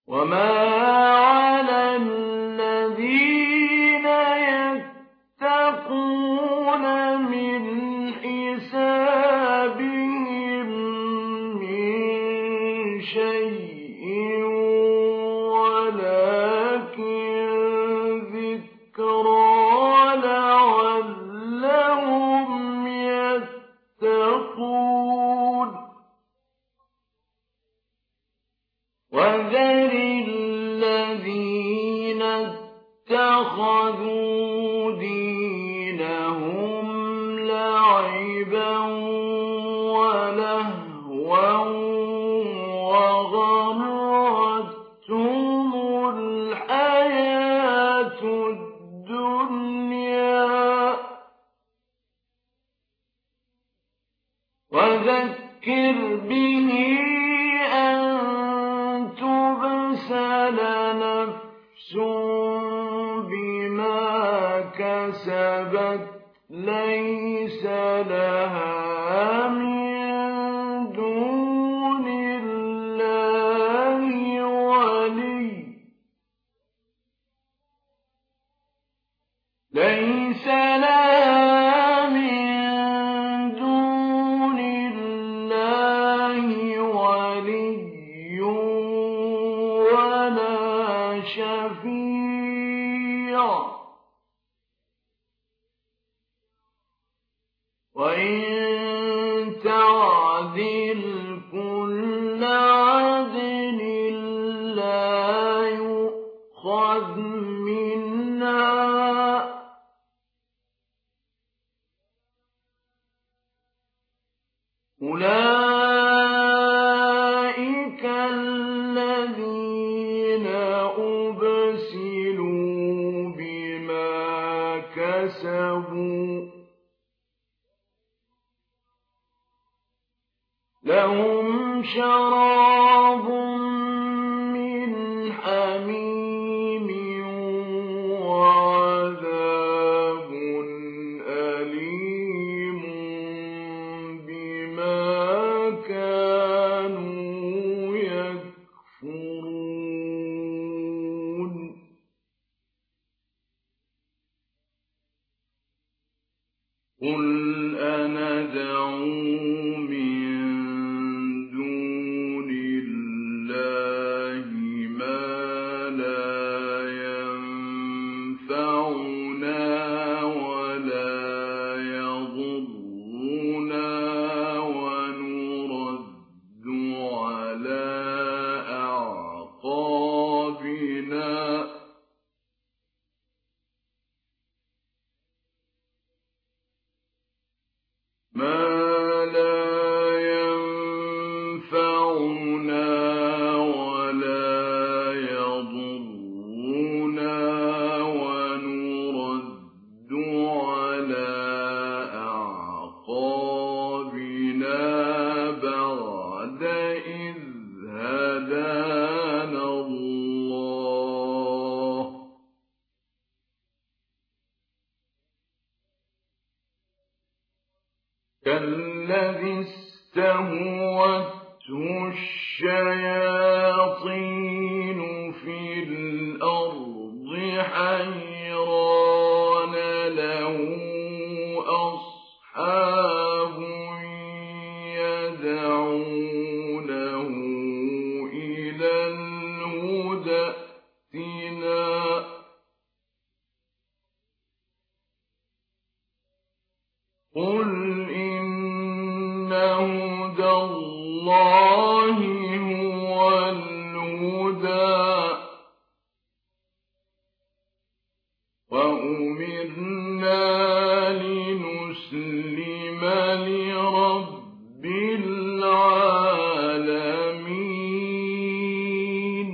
وما على الذين يتقون من حسابهم من شيء ولكن ذكرى لعلهم يتقون وذر الذين اتخذوا دينهم لعبا ولهوا وغرتهم الحياة الدنيا وذكر به أن تبسل نفس بما كسبت ليس لها من دون الله ولي ليس لها من دون الله ولي ولا شفيع وإن تعدل كل عدل لا يؤخذ منها أولئك الذين أبسلوا بما كسبوا لهم شراب من حميم وعذاب أليم بما كانوا يكفرون قل أندعو من دون الله ما لا ينفعنا ولا يضرنا ونرد على أعقابنا ما لا ينفعنا ولا يضرنا ونرد على أعقابنا بعد إذ هدانا الله كالذي استهوته الشياطين في الأرض حيران له أصحاب يدعونه إلى الهدى ائتنا قل إن هدى الله هو الهدى وأمرنا لنسلم لرب العالمين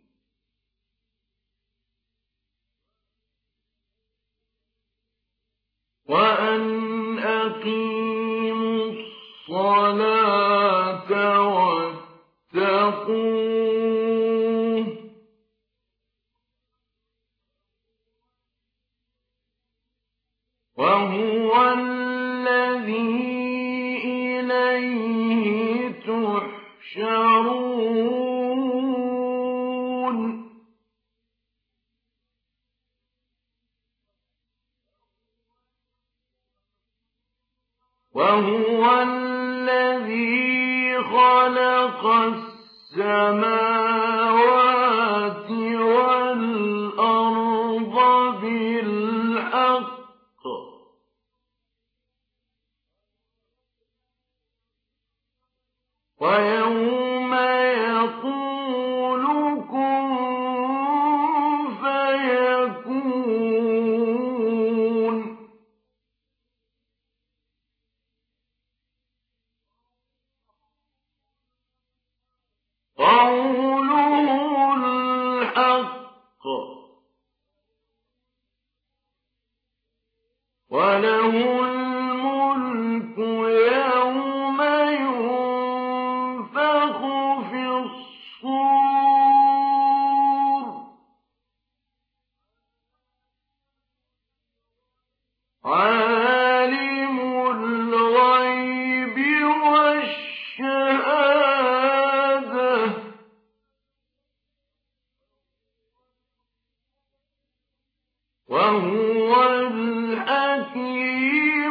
وأن أقيموا الصلاة واتقوه وهو الذي خلق السماوات والأرض بالحق ويوم يقول كن فيكون قوله الحق وله الملك يوم ينفخ في الصور عالم الغيب والشهادة وهو الحكيم